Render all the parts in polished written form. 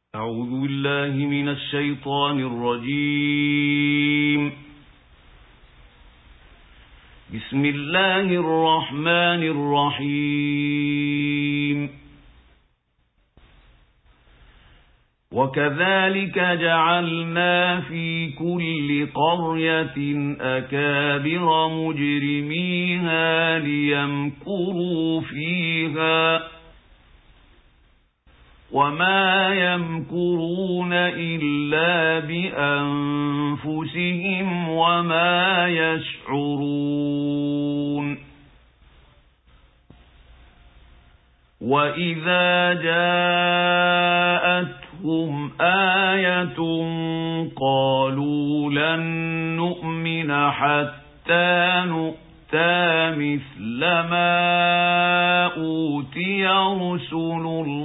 أعوذ بالله من الشيطان الرجيم. بسم الله الرحمن الرحيم. وكذلك جعلنا في كل قرية أكابر مجرميها ليمكروا فيها وما يمكرون إلا بأنفسهم وما يشعرون. وإذا جاءتهم آية قالوا لن نؤمن حتى نؤتى مثل ما أوتي رسل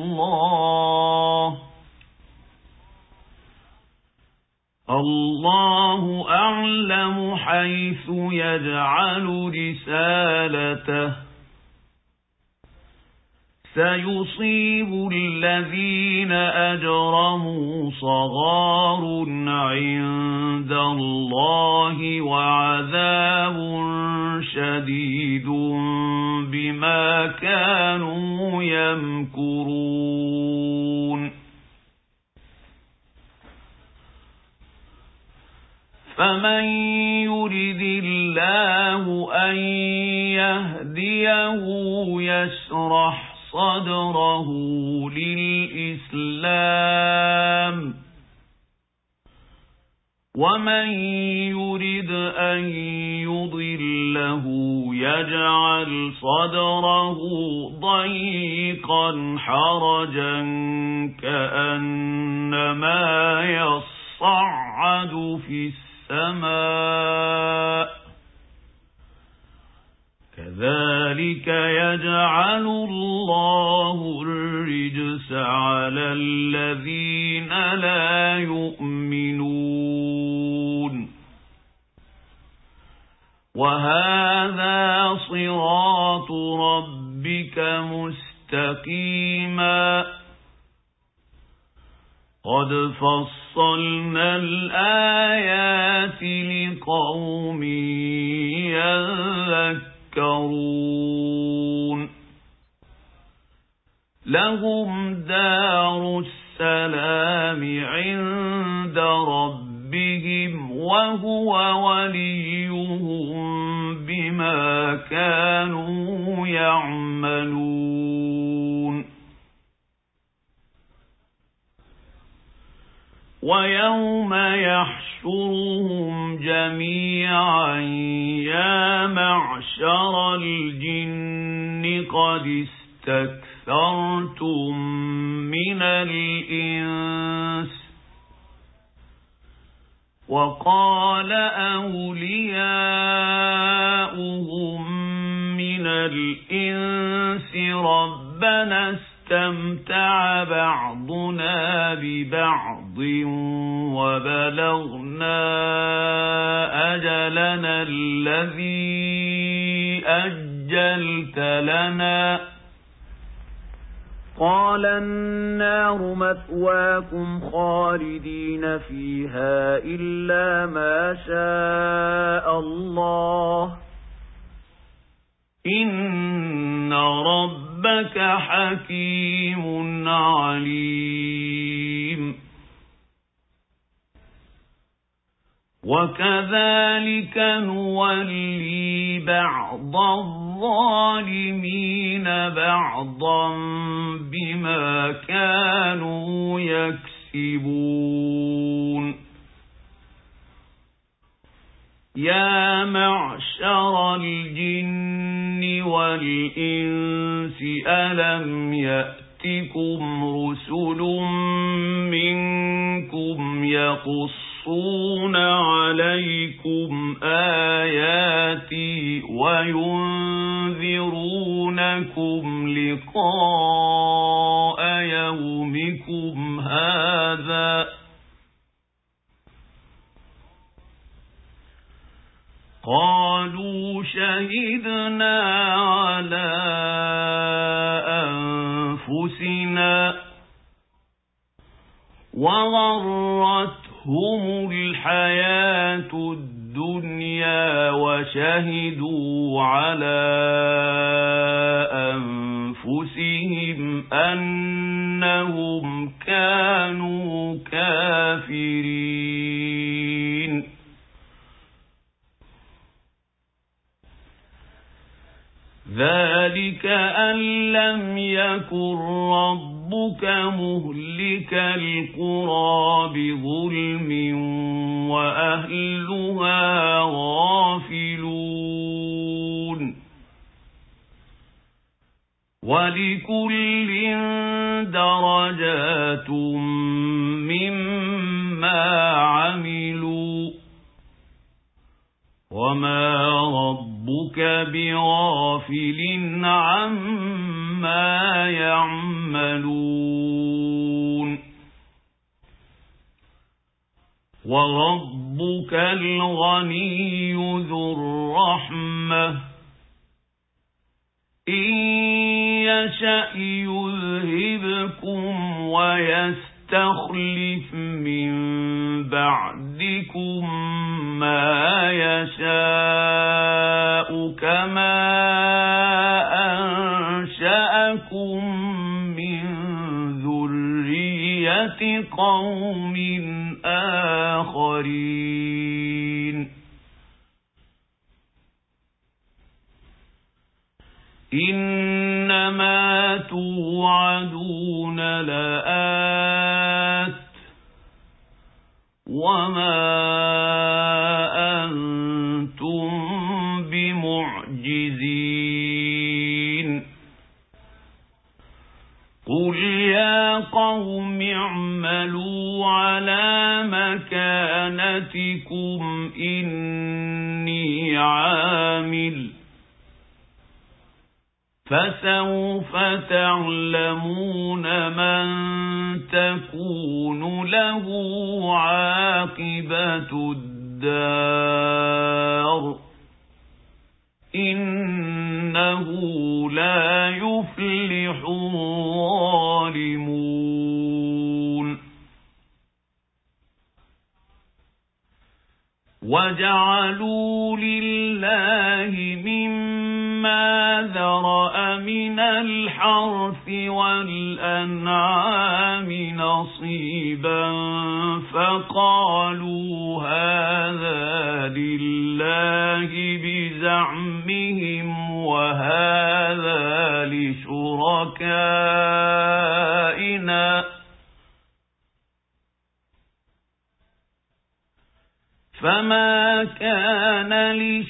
الله أعلم حيث يجعل رسالته سيصيب الذين أجرموا صغار عند الله وعذاب شديد بما كانوا يمكرون. فمن يرد الله أن يهديه يشرح صدره للإسلام ومن يرد أن يضله يجعل صدره ضيقا حرجا كأنما يصعد في السماء كذلك يجعل الله الرجس على الذين لا يؤمنون. وهذا صراط ربك مستقيما قد فصلنا الآيات لقوم يذكرون. لهم دار السلام عند ربهم وهو وليهم بما كانوا يعملون. ويوم يحشرهم جميعا يا معشر الجن قد استكثرتم من الإنس وقال أولياؤهم من الإنس ربنا استمتع بعضنا ببعض وبلغنا أجلنا الذي أجلت لنا قال النار مثواكم خالدين فيها إلا ما شاء الله إن ربك حكيم عليم. وكذلك نولي بعض الظالمين بعضا بما كانوا يكسبون. يا معشر الجن والإنس ألم يأتكم رسل منكم يقصون عليكم آياتي وينذرونكم لقاء يومكم هذا قالوا شهدنا على أنفسنا وغرتهم الحياة الدنيا وشهدوا على أنفسهم أنهم كانوا كافرين. ذلك أن لم يكن ربك مهلك القرى بظلم وأهلها غافلون. ولكل درجات مما عملوا وما ربك بغافل عما يعملون. وربك الغني ذو الرحمة إن يشأ يذهبكم ويستخلف من بعدكم ما يشاء كما أنشأكم من ذرية قوم آخرين. إنما توعدون لآت وما أنتم بمعجزين. قل يا قوم اعملوا على مكانتكم إني عامل فسوف تعلمون من تكون له عاقبة الدار إنه لا يفلح الظالمون. وجعلوا لله مما ذرأ من الحرث والأنعام نصيبا فقالوا هذا لله بزعمهم وهذا لشركائنا فما كان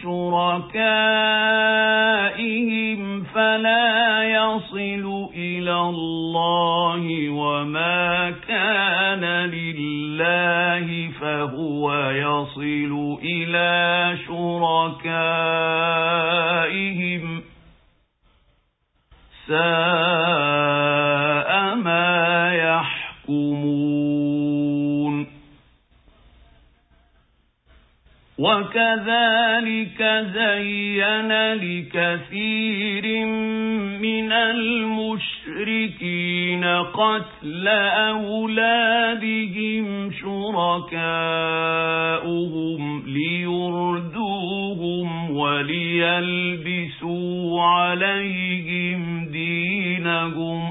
لشركائهم فلا يصل إلى الله وما كان لله فهو يصل إلى شركائهم ساء ما يحكمون. وكذلك زين لكثير من المشركين قتل أولادهم شركاؤهم ليردوهم وليلبسوا عليهم دينهم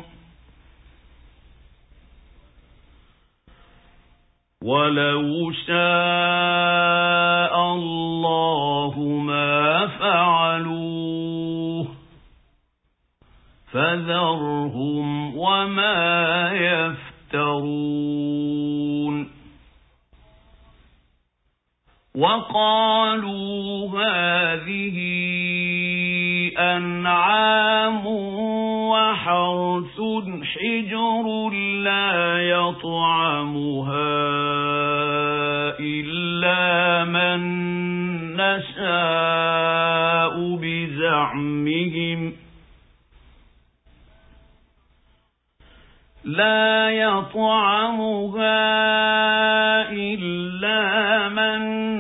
ولو شاء الله ما فعلوه فذرهم وما يفترون. وقالوا هذه أنعام وحرث حجر لا يطعمها إلا من نشاء بزعمهم لا يطعمها إلا من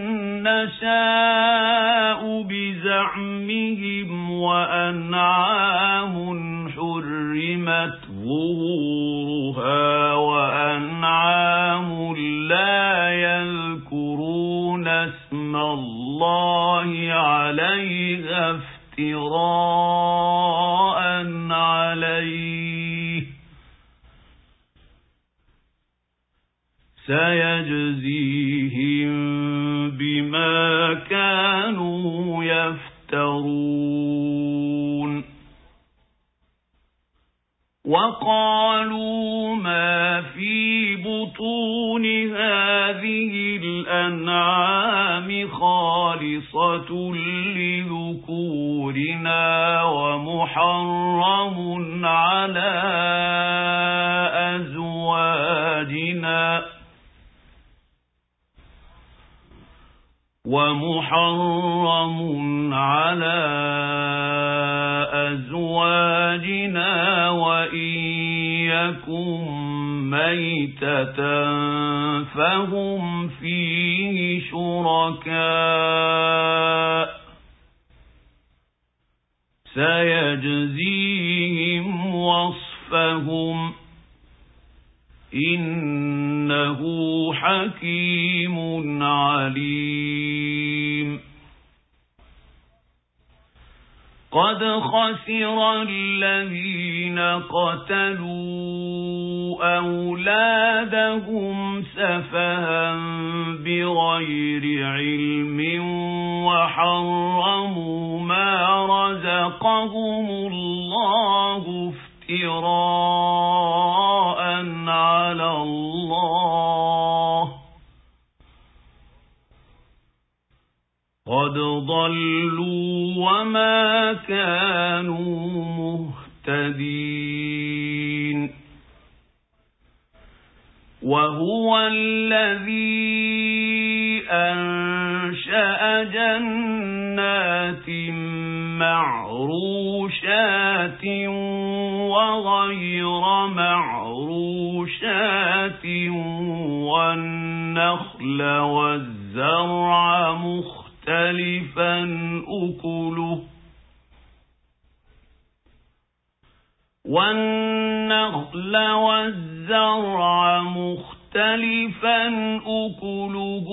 نشاء بزعمهم وأنعام حرمت ظهورها وأنعام سيجزيهم بما كانوا يفترون وقالوا ما في بطون هذه الأنعام خالصة لذكورنا ومحرم على أزواجنا وإن يكن ميتة فهم فيه شركاء سيجزيهم وصفهم إنه حكيم عليم قد خسر الذين قتلوا أولادهم سفها بغير علم وحرموا ما رزقهم الله افتراء على الله قد ضلوا وما كانوا مهتدين وهو الذي أنشأ جنات معروشات وغير معروشات والنخل والزرع مختلفا أكله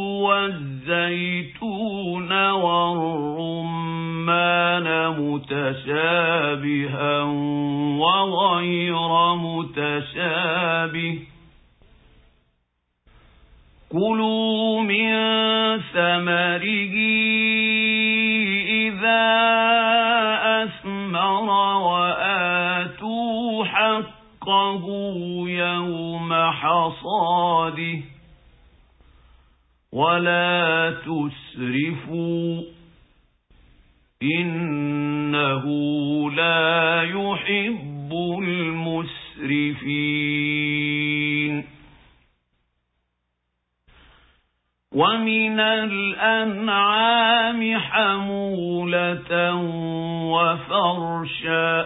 والزيتون والرمان متشابها وغير متشابه كلوا من ثمره إذا أثمر وآتوا حقه يوم حصاده ولا تسرفوا إنه لا يحب المسرفين ومن الأنعام حمولة وفرشا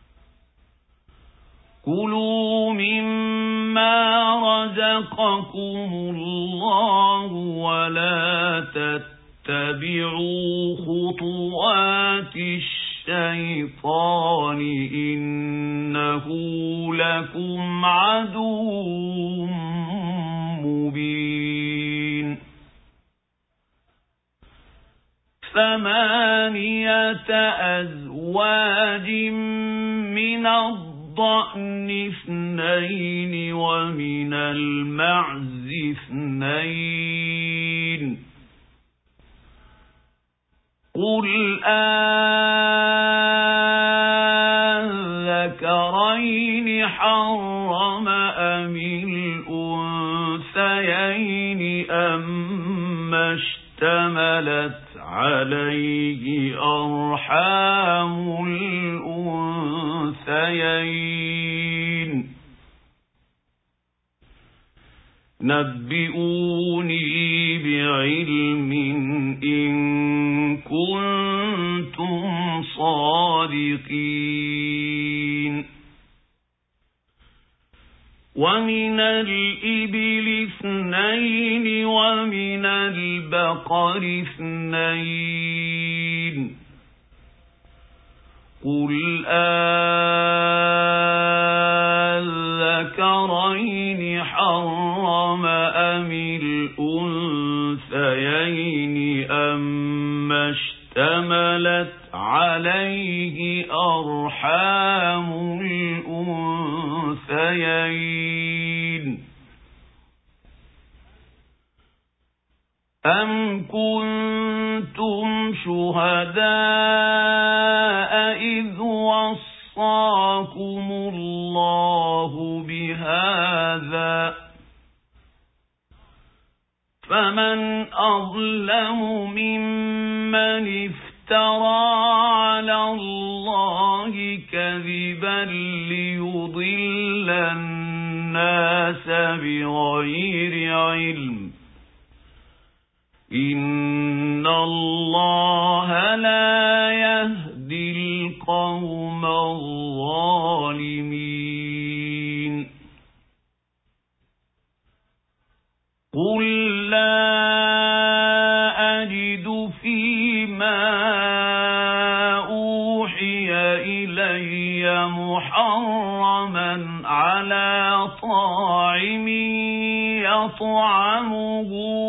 كلوا مما رزقكم الله ولا تتبعوا خطوات الشيطان إنه لكم عدو مبين 8 أزواج من الضأن 2 ومن المعز 2 قل أذكرين حرم أم الأنثيين أما اشتملت عليه أرحام الأنثيين نبئوني بعلم إن كنتم صادقين ومن الإبل 2 ومن البقر 2 قل أذكرين حرم أم الأنثيين أما اشتملت عليه أرحام الأنثيين أَمْ كُنتُمْ شُهَدَاءَ إِذْ وَصَّاكُمُ اللَّهُ بِهَذَا فَمَنْ أَظْلَمُ مِمَّنِ افْتَرَى عَلَى اللَّهِ كَذِبًا لِيُضِلَّ النَّاسَ بِغَيْرِ عِلْمٍ إِنَّ اللَّهَ لَا يَهْدِي الْقَوْمَ الظَّالِمِينَ قُل لَّا أَجِدُ فِيمَا أُوحِيَ إِلَيَّ مُحَرَّمًا عَلَى طَاعِمٍ يَطْعَمُهُ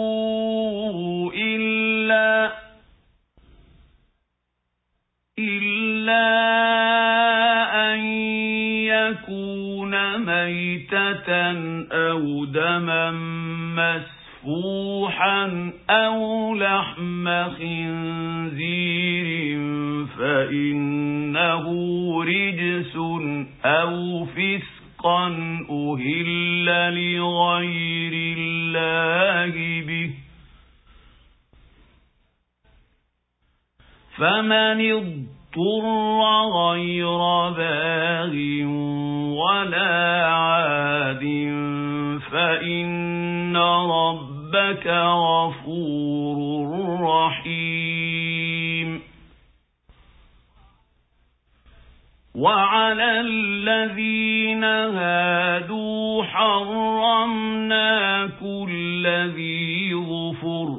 إِلَّا أَن يَكُونَ مَيْتَةً أَوْ دَمًا مَّسْفُوحًا أَوْ لَحْمَ خِنزِيرٍ فَإِنَّهُ رِجْسٌ أَوْ فِسْقًا أُهِلَّ لِغَيْرِ اللَّهِ بِهِ فَمَنِ اضْطُرَّ غَيْرَ بَاغٍ وَلَا عَادٍ فَإِنَّ رَبَّكَ غَفُورٌ رَّحِيمٌ وَعَلَى الَّذِينَ هَادُوا حَرَّمْنَا كُلَّ ذِي ظُفُرٍ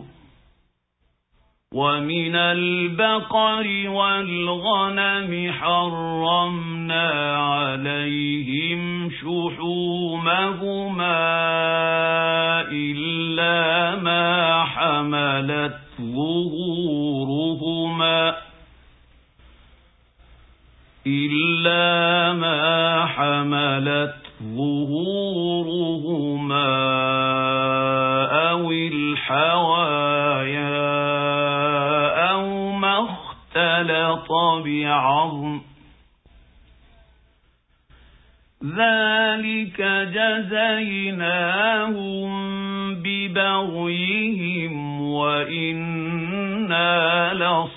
وَمِنَ الْبَقَرِ وَالْغَنَمِ حَرَّمْنَا عَلَيْهِمْ شُحُومَهُمَا إِلَّا مَا حَمَلَتْ ظُهُورُهُمَا أَوِ الْحَوَايَا أَوْ مَا اخْتَلَطَ بِعَظْمٍ ذَلِكَ جَزَيْنَاهُمْ بِبَغْيِهِمْ وَإِنَّا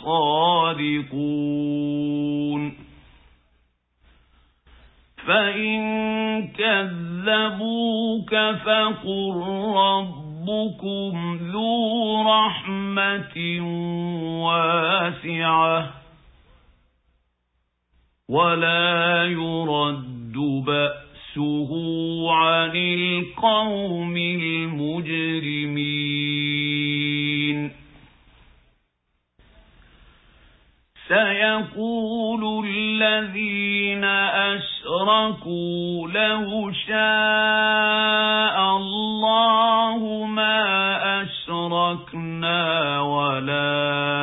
لَصَادِقُونَ فَإِن كَذَّبُوكَ فَقُل رَّبُّكُمْ ذُو رَحْمَةٍ وَاسِعَةٍ وَلَا يُرَدُّ بَأْسُهُ عَنِ الْقَوْمِ الْمُجْرِمِينَ سَيَقُولُ الَّذِينَ أَشْرَكُوا لَوْ شَاءَ اللَّهُ مَا أَشْرَكْنَا وَلَا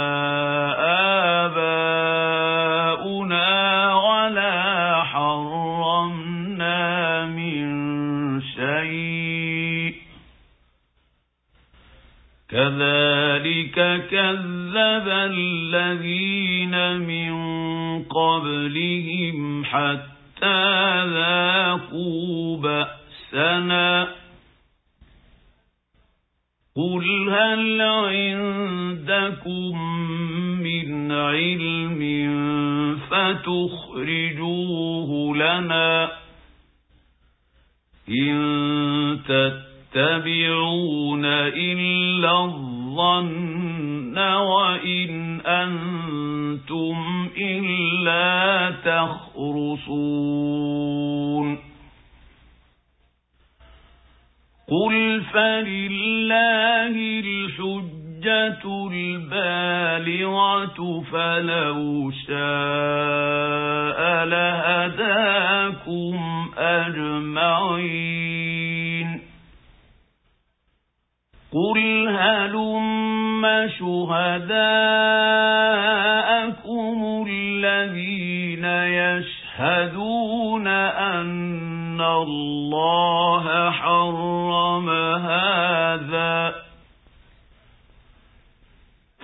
آبَاؤُنَا وَلَا حَرَّمْنَا مِن شَيْءٍ كَذَلِكَ كَذَّبَ الَّذِينَ مِن قَبْلِهِمْ حَتَّى ذَاقُوا بَأْسَنَا قُلْ هَلْ عِندَكُم مِّنْ عِلْمٍ فَتُخْرِجُوهُ لَنَا إِن تَتَّبِعُونَ إِلَّا الظَّنَّ وَإِنْ أَنْتُمْ إِلَّا تَخْرُصُونَ قُلْ فَلِلَّهِ الْحُجَّةُ الْبَالِغَةُ فَلَوْ شَاءَ لَهَدَاكُمْ أَجْمَعِينَ قُلْ هَلُمَّ شُهَدَاءَكُمُ الَّذِينَ يَشْهَدُونَ أَنَّ اللَّهَ حَرَّمَ هَذَا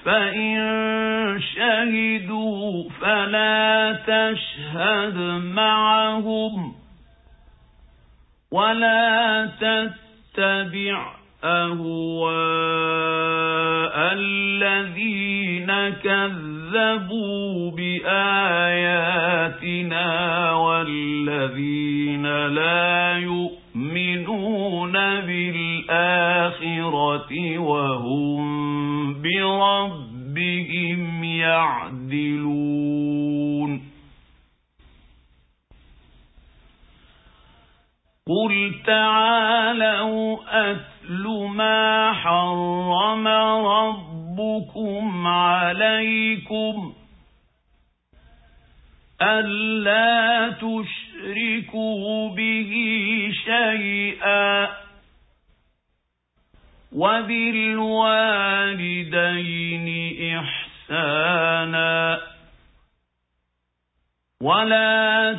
فإن شهدوا فلا تشهد معهم ولا تتبع أهواء الذين كذبوا بآياتنا والذين لا يؤمنون بالآخرة وهم بربهم يعدلون قل تعالوا أتل ما حرم ربكم عليكم ألا تشركوا به شيئا وبالوالدين إحسانا ولا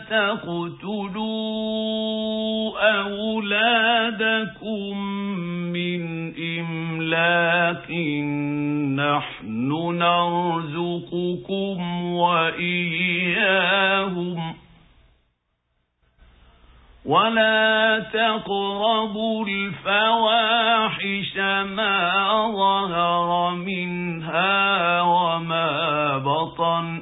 تقتلوا أولادكم من إملاق نحن نرزقكم وإياهم ولا تقربوا الفواحش ما ظهر منها وما بطن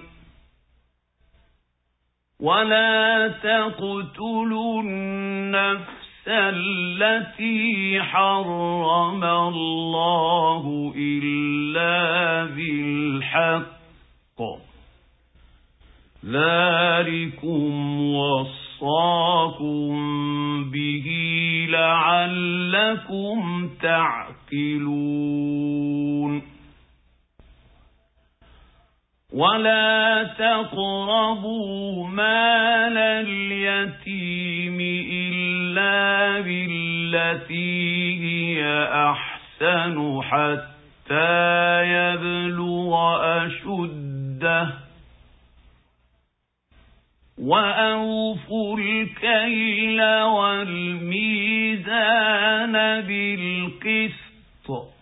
ولا تقتلوا النفس التي حرم الله إلا بالحق ذلكم وصاكم به لعلكم تعقلون ولا تقربوا مال اليتيم إلا بالتي هي أحسن حتى يبلغ أشده وأوفوا الكيل والميزان بالقسط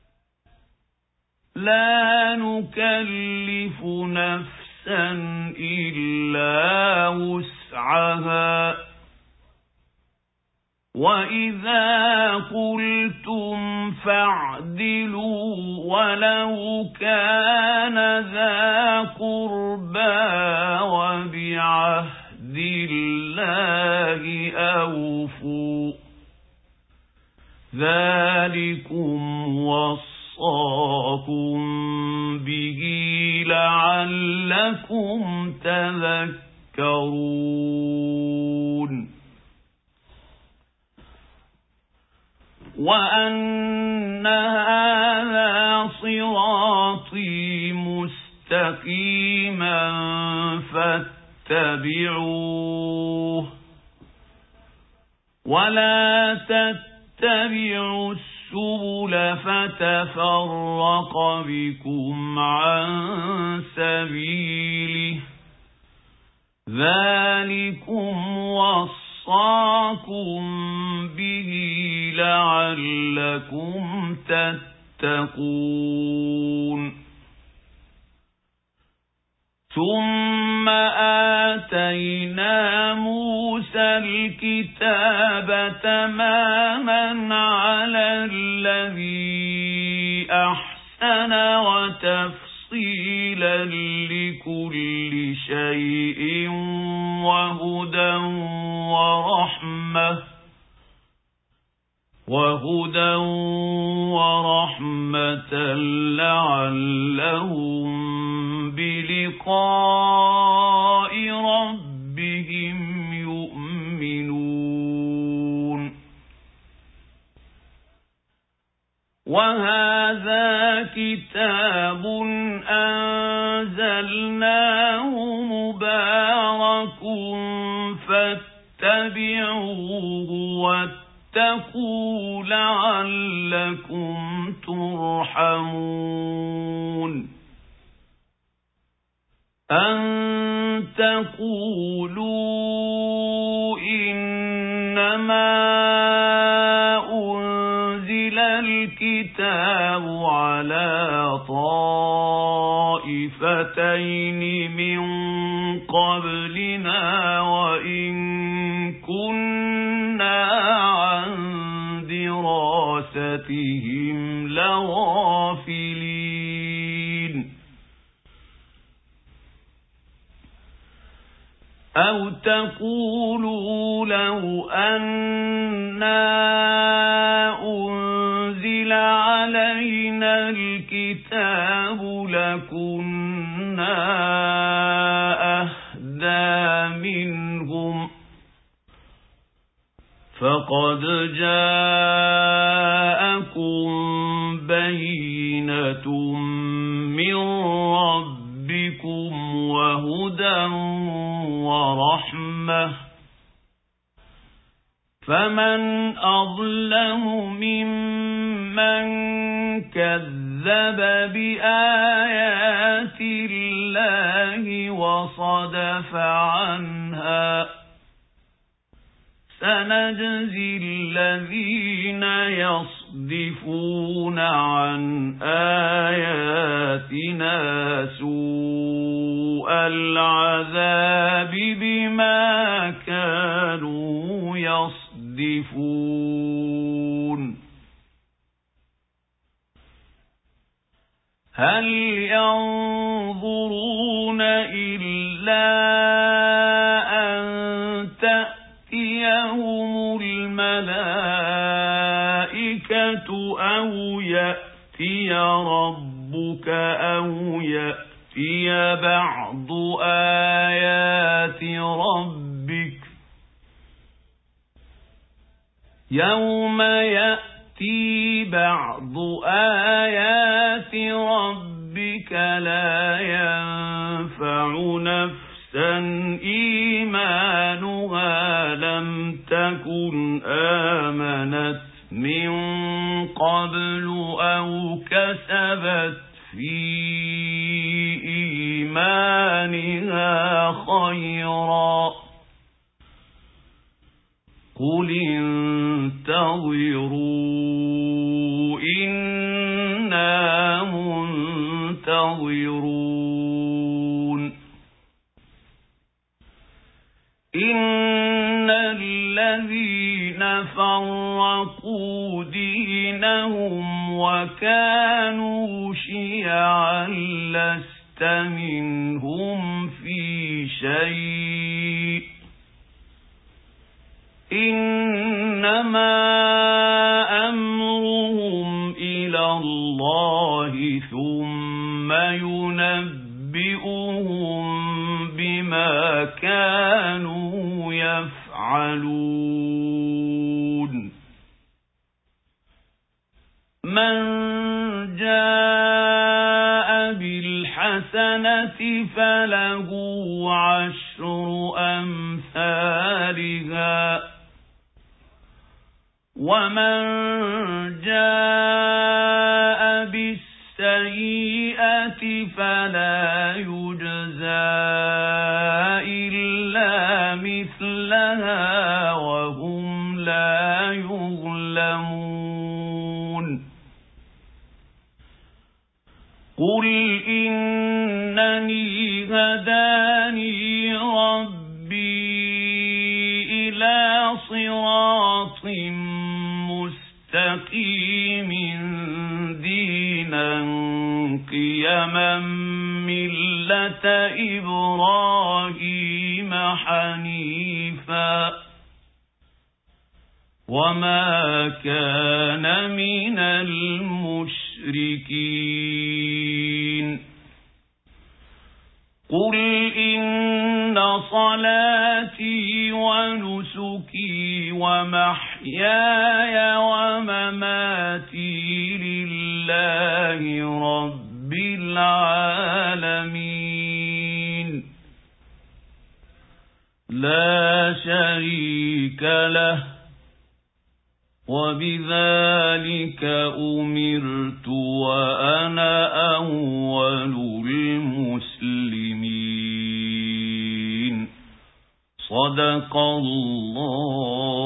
لا نكلف نفسا إلا وسعها وإذا قلتم فاعدلوا ولو كان ذا قربى وبعهد الله أوفوا ذلكم وصاكم به لعلكم تذكرون وأن هذا صراطي مستقيما فاتبعوه ولا تتبعوا السبل فتفرق بكم عن سبيله ذلكم وصاكم به لعلكم تتقون ثم آتينا موسى الكتاب تماما على الذي أحسن وتفصيلا لكل شيء وهدى ورحمة لعلهم بلقاء ربهم يؤمنون وهذا كتاب أنزلناه مبارك فاتبعوه واتقوا لعلكم ترحمون أن تقولوا إنما أنزل الكتاب على طائفتين من قبلنا وإن كنا عن دراستهم لغافلين أو تقولوا لو أنا أنزل علينا الكتاب لكنا أهدى منهم فقد جاءكم بينة من ربكم وهدى ورحمة فمن أظلم ممن كذب بآيات الله وصدف عنها سنجزي الذين يصدفون عن آياتنا سوء العذاب بما كانوا يصدفون هل ينظرون إلا أن تأتيهم الملائكة أو يأتي ربك أو يأتي بعض آيات ربك يوم يأتي بعض آيات ربك لا ينفع نفسا إيمانها لم تكن آمنت من قبل أو كسبت في إيمانها خيرا قل انتظروا إنا منتظرون إن الذين فرقوا دينهم وكانوا شيعا لست منهم في شيء إنما أمرهم إلى الله ثم ينبئهم بما كانوا يفعلون من جاء بالحسنة فله عشر أمثالها ومن جاء بالسيئة فلا يجزى إلا مثلها وهم لا يظلمون قل إنني هداني ربي إلى صراط مستقيم دينا قيما ملة إبراهيم حنيفا وما كان من المشركين قل إن صلاتي ونسكي ومحياي ومماتي لله رب العالمين لا شريك له وبذلك أمرت وأنا أول المسلمين صدق الله